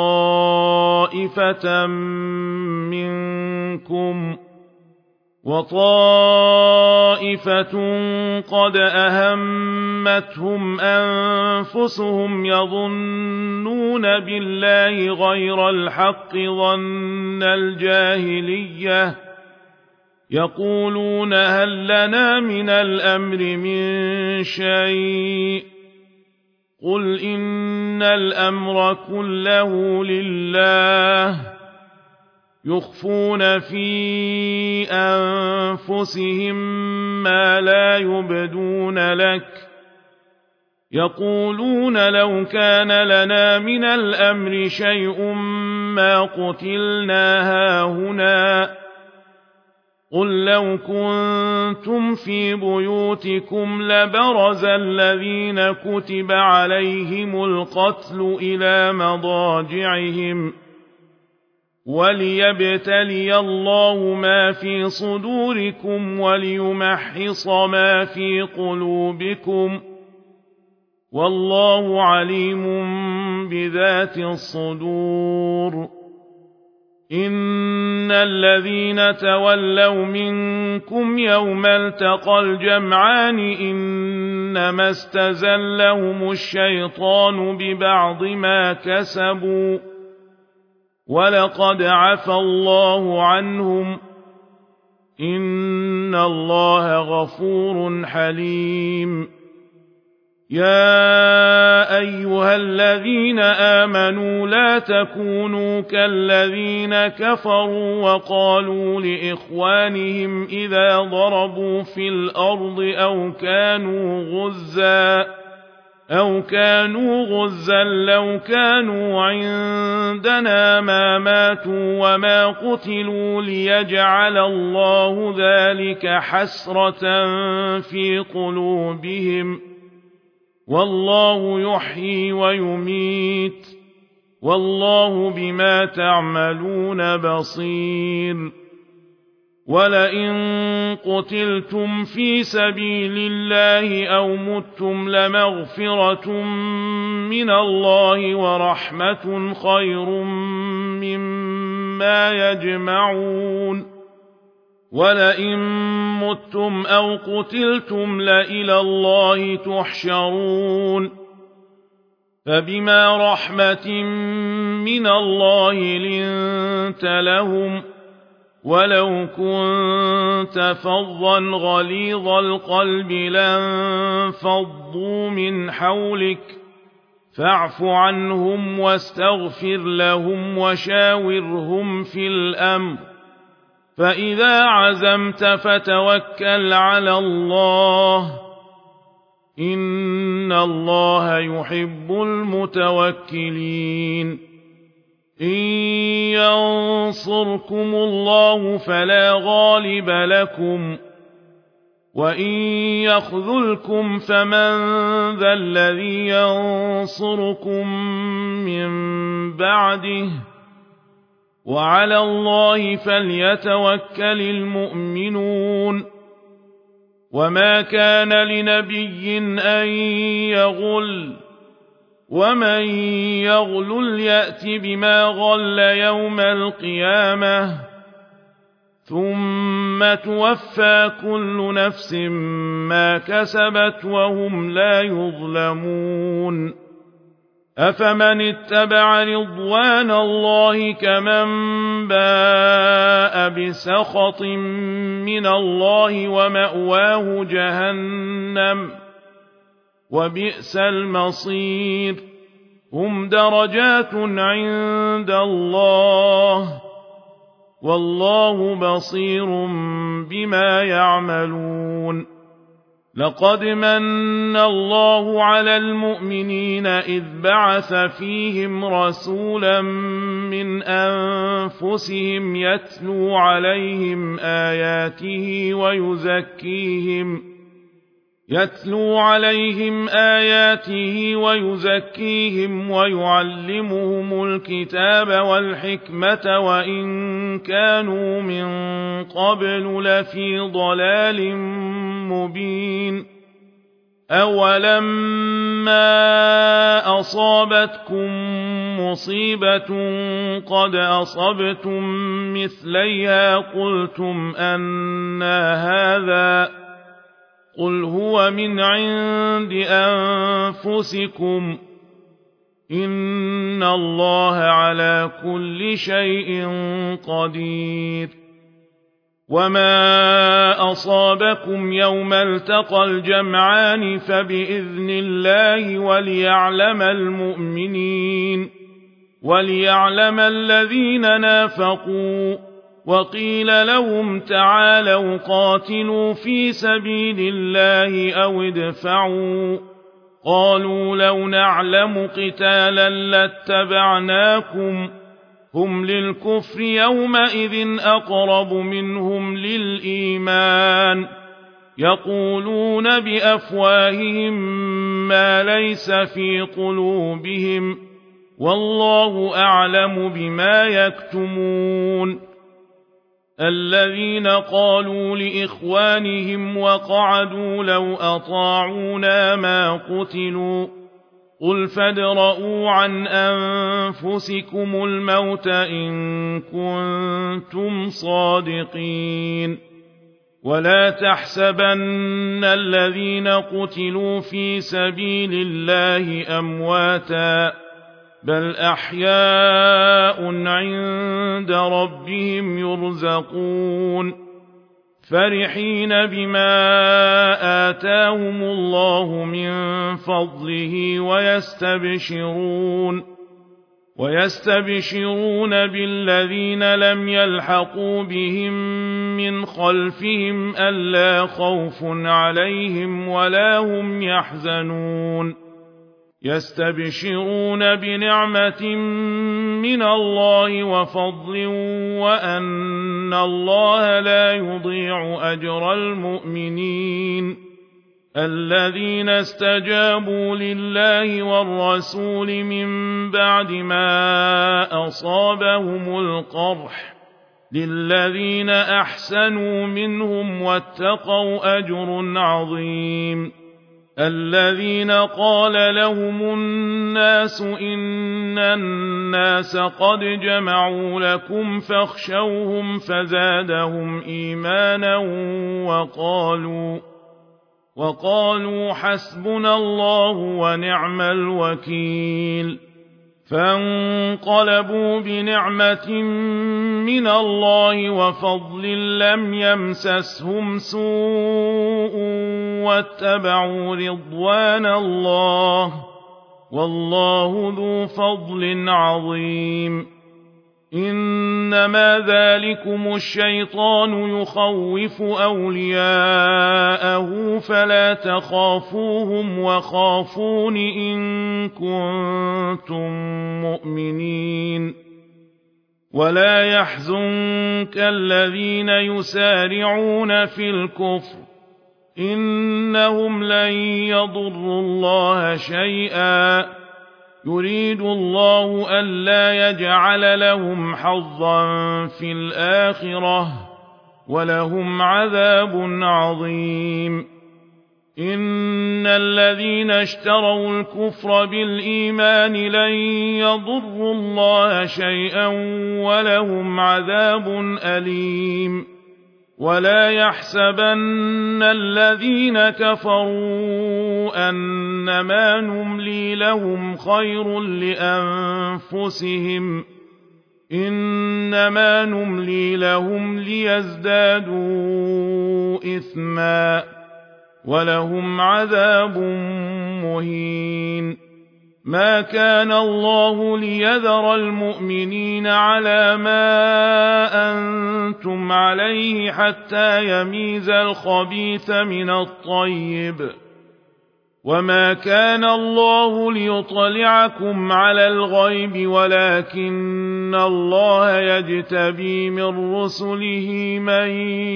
طائفة منكم وطائفة قد أهمتهم أنفسهم يظنون بالله غير الحق ظن الجاهلية يقولون هل لنا من الأمر من شيء قل إن الأمر كله لله يخفون في أنفسهم ما لا يبدون لك يقولون لو كان لنا من الأمر شيء ما قتلنا هاهنا قل لو كنتم في بيوتكم لبرز الذين كتب عليهم القتل إلى مضاجعهم وليبتلي الله ما في صدوركم وليمحص ما في قلوبكم والله عليم بذات الصدور. إن الذين تولوا منكم يوم التقى الجمعان إنما استزلهم الشيطان ببعض ما كسبوا ولقد عفى الله عنهم إن الله غفور حليم. يا أيها الذين آمنوا لا تكونوا كالذين كفروا وقالوا لإخوانهم إذا ضربوا في الأرض أو كانوا غزا أو كانوا غزا لو كانوا عندنا ما ماتوا وما قتلوا ليجعل الله ذلك حسرة في قلوبهم والله يحيي ويميت والله بما تعملون بصير. ولئن قتلتم في سبيل الله أو متم لمغفرة من الله ورحمة خير مما يجمعون. ولئن متم أو قتلتم لإلى الله تحشرون. فبما رحمة من الله لنت لهم ولو كنت فظا غليظ القلب لانفضوا من حولك فاعف عنهم واستغفر لهم وشاورهم في الأمر فإذا عزمت فتوكل على الله إن الله يحب المتوكلين. إن ينصركم الله فلا غالب لكم وإن يخذلكم فمن ذا الذي ينصركم من بعده وعلى الله فليتوكل المؤمنون. وما كان لنبي أن يغل ومن يغلل يأت بما غل يوم القيامة ثم توفى كل نفس ما كسبت وهم لا يظلمون. أفمن اتبع رضوان الله كمن باء بسخط من الله ومأواه جهنم وبئس المصير. هم درجات عند الله والله بصير بما يعملون. لقد من الله على المؤمنين إذ بعث فيهم رسولا من أنفسهم يتلو عليهم آياته ويزكيهم يتلو عليهم آياته ويزكيهم ويعلمهم الكتاب والحكمة وإن كانوا من قبل لفي ضلال مبين. أولما أصابتكم مصيبة قد أصبتم مثليها قلتم أنى هذا قل هو من عند أنفسكم إن الله على كل شيء قدير. وما أصابكم يوم التقى الجمعان فبإذن الله وليعلم المؤمنين وليعلم الذين نافقوا. وقيل لهم تعالوا قاتلوا في سبيل الله أو ادفعوا قالوا لو نعلم قتالا لاتبعناكم هم للكفر يومئذ أقرب منهم للإيمان يقولون بأفواههم ما ليس في قلوبهم والله أعلم بما يكتمون الذين قالوا لإخوانهم وقعدوا لو أطاعونا ما قتلوا قل فادرءوا عن أنفسكم الموت إن كنتم صادقين ولا تحسبن الذين قتلوا في سبيل الله أمواتا بل أحياء عند ربهم يرزقون فرحين بما آتاهم الله من فضله ويستبشرون ويستبشرون بالذين لم يلحقوا بهم من خلفهم ألا خوف عليهم ولا هم يحزنون يستبشرون بنعمة من الله وفضل وأن الله لا يضيع أجر المؤمنين الذين استجابوا لله والرسول من بعد ما أصابهم القرح للذين أحسنوا منهم واتقوا أجر عظيم الذين قال لهم الناس إن الناس قد جمعوا لكم فاخشوهم فزادهم إيمانا وقالوا وقالوا حسبنا الله ونعم الوكيل فانقلبوا بنعمة من الله وفضل لم يمسسهم سوء واتبعوا رضوان الله والله ذو فضل عظيم إنما ذلكم الشيطان يخوف أولياءه فلا تخافوهم وخافون إن كنتم مؤمنين ولا يحزنك الذين يسارعون في الكفر إنهم لن يضروا الله شيئا يريد الله ألا يجعل لهم حظا في الآخرة ولهم عذاب عظيم إن الذين اشتروا الكفر بالإيمان لن يضروا الله شيئا ولهم عذاب أليم ولا يحسبن الذين كفروا أنما نملي لهم خير لأنفسهم إنما نملي لهم ليزدادوا إثما ولهم عذاب مهين ما كان الله ليذر المؤمنين على ما أنتم عليه حتى يميز الخبيث من الطيب وما كان الله ليطلعكم على الغيب ولكن الله يجتبي من رسله من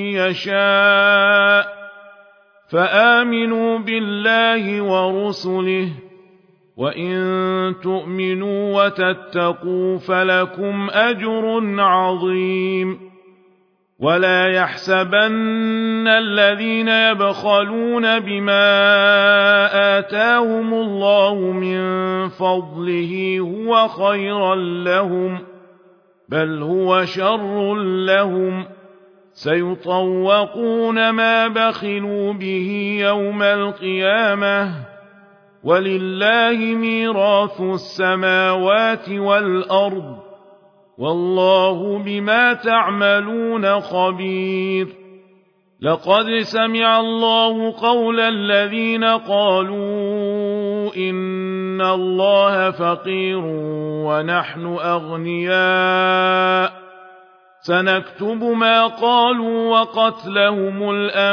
يشاء فآمنوا بالله ورسله وإن تؤمنوا وتتقوا فلكم أجر عظيم ولا يحسبن الذين يبخلون بما آتاهم الله من فضله هو خيرا لهم بل هو شر لهم سيطوقون ما بخلوا به يوم القيامة ولله ميراث السماوات والأرض والله بما تعملون خبير لقد سمع الله قول الذين قالوا إن الله فقير ونحن أغنياء سنكتب ما قالوا وقتلهم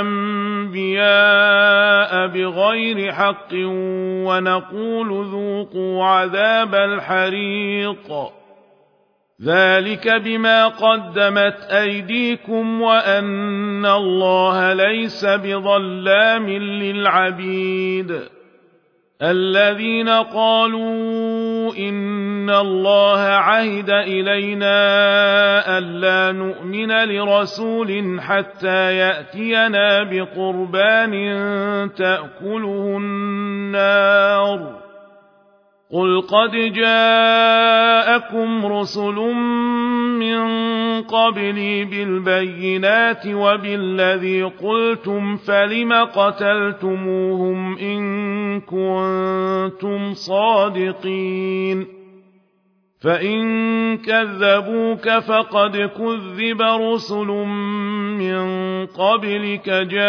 الأنبياء بغير حق ونقول ذوقوا عذاب الحريق ذلك بما قدمت أيديكم وأن الله ليس بظلام للعبيد الذين قالوا إن الله عهد إلينا ألا نؤمن لرسول حتى يأتينا بقربان تأكله النار قل قد جاءكم رسل من قبلي بالبينات وبالذي قلتم فلم قتلتموهم إن كنتم صادقين فإن كذبوك فقد كذب رسل من قبلك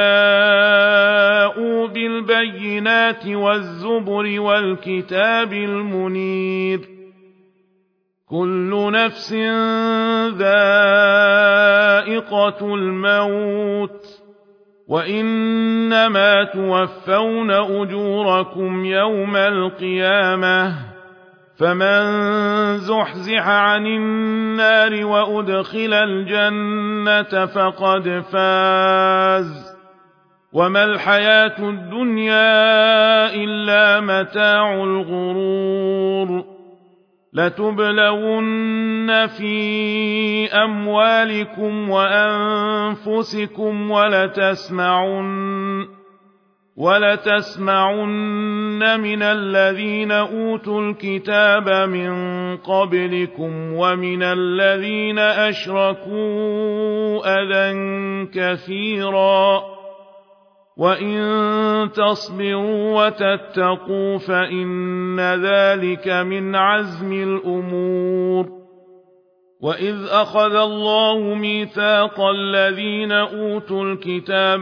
جاءوا بالبينات والزبر والكتاب المنير كل نفس ذائقة الموت وإنما توفون أجوركم يوم القيامة فمن زحزح عن النار وأدخل الجنة فقد فاز وما الحياة الدنيا إلا متاع الغرور لتبلون في أموالكم وأنفسكم ولتسمعن ولتسمعن من الذين أوتوا الكتاب من قبلكم ومن الذين أشركوا أذى كثيرا وإن تصبروا وتتقوا فإن ذلك من عزم الأمور وإذ أخذ الله ميثاق الذين أوتوا الكتاب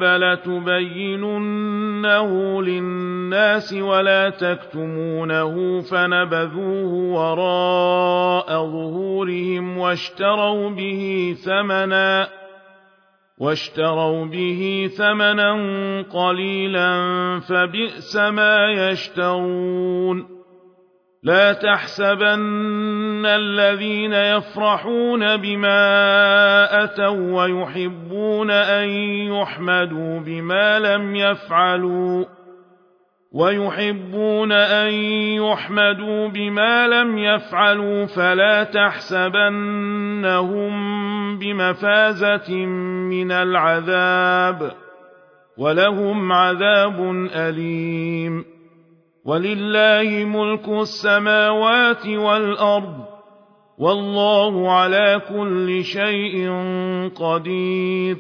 لتبيننه للناس ولا تكتمونه فنبذوه وراء ظهورهم واشتروا به ثمنا واشتروا به ثمنا قليلا فبئس ما يشترون لا تحسبن الذين يفرحون بما أتوا ويحبون أن يحمدوا بما لم يفعلوا ويحبون أن يحمدوا بما لم يفعلوا فلا تحسبنهم بمفازة من العذاب ولهم عذاب أليم ولله ملك السماوات والأرض والله على كل شيء قدير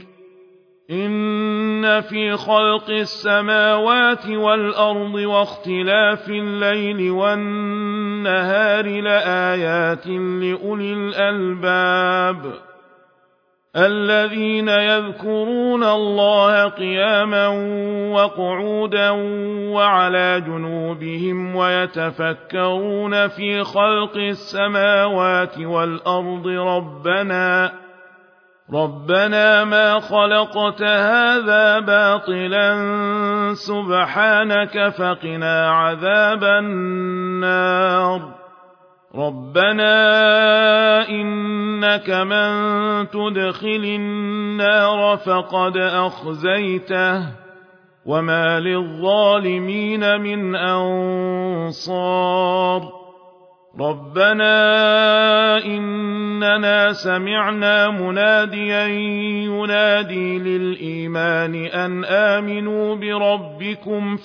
إن في خلق السماوات والأرض واختلاف الليل والنهار لآيات لأولي الألباب الذين يذكرون الله قياما وقعودا وعلى جنوبهم ويتفكرون في خلق السماوات والأرض ربنا ربنا ما خلقت هذا باطلا سبحانك فقنا عذاب النار ربنا إنك من تدخل النار فقد أخزيته وما للظالمين من أنصار ربنا إننا سمعنا مناديا ينادي للإيمان أن آمنوا بربكم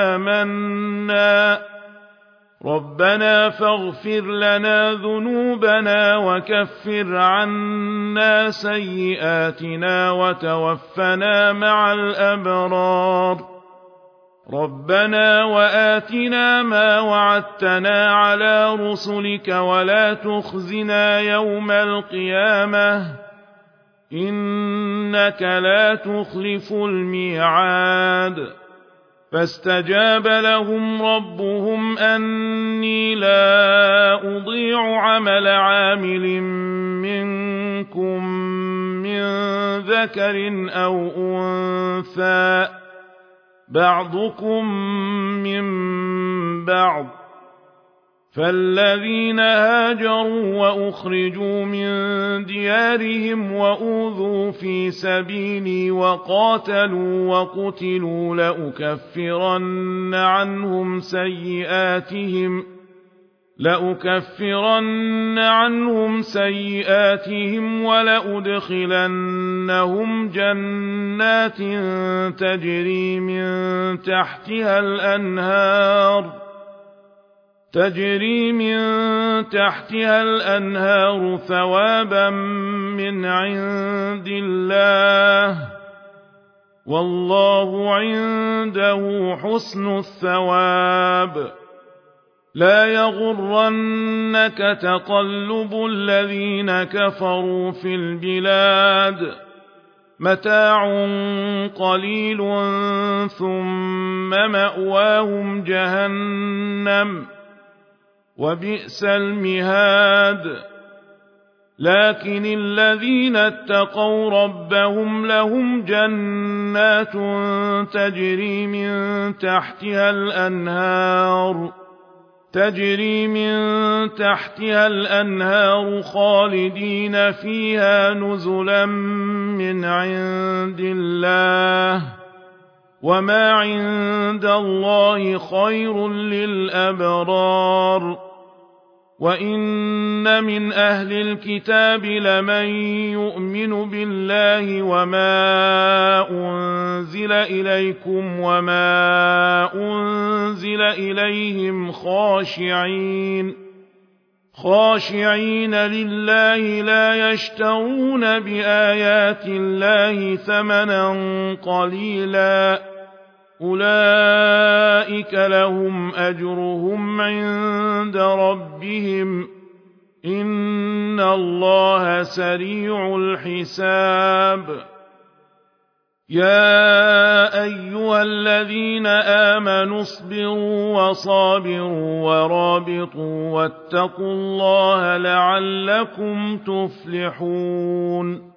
فآمنا ربنا فاغفر لنا ذنوبنا وكفر عنا سيئاتنا وتوفنا مع الأبرار ربنا وآتنا ما وعدتنا على رسلك ولا تخزنا يوم القيامة إنك لا تخلف الميعاد فاستجاب لهم ربهم أني لا أضيع عمل عامل منكم من ذكر أو أنثى بعضكم من بعض فالذين هاجروا وأخرجوا من ديارهم وأوذوا في سبيلي وقاتلوا وقتلوا لأكفرن عنهم سيئاتهم لأكفرن عنهم سيئاتهم ولأدخلنهم جنات تجري من تحتها الأنهار تجري من تحتها الأنهار ثوابا من عند الله والله عنده حسن الثواب لا يغرنك تقلب الذين كفروا في البلاد متاع قليل ثم مأواهم جهنم وبئس المهاد لكن الذين اتقوا ربهم لهم جنات تجري من تحتها الأنهار تجري من تحتها الأنهار خالدين فيها نزلا من عند الله وما عند الله خير للأبرار وإن من أهل الكتاب لمن يؤمن بالله وما أنزل إليكم وما أنزل إليهم خاشعين خاشعين لله لا يشترون بآيات الله ثمنا قليلا أولئك لهم أجرهم عند ربهم إن الله سريع الحساب يا أيها الذين آمنوا اصبروا وصابروا ورابطوا واتقوا الله لعلكم تفلحون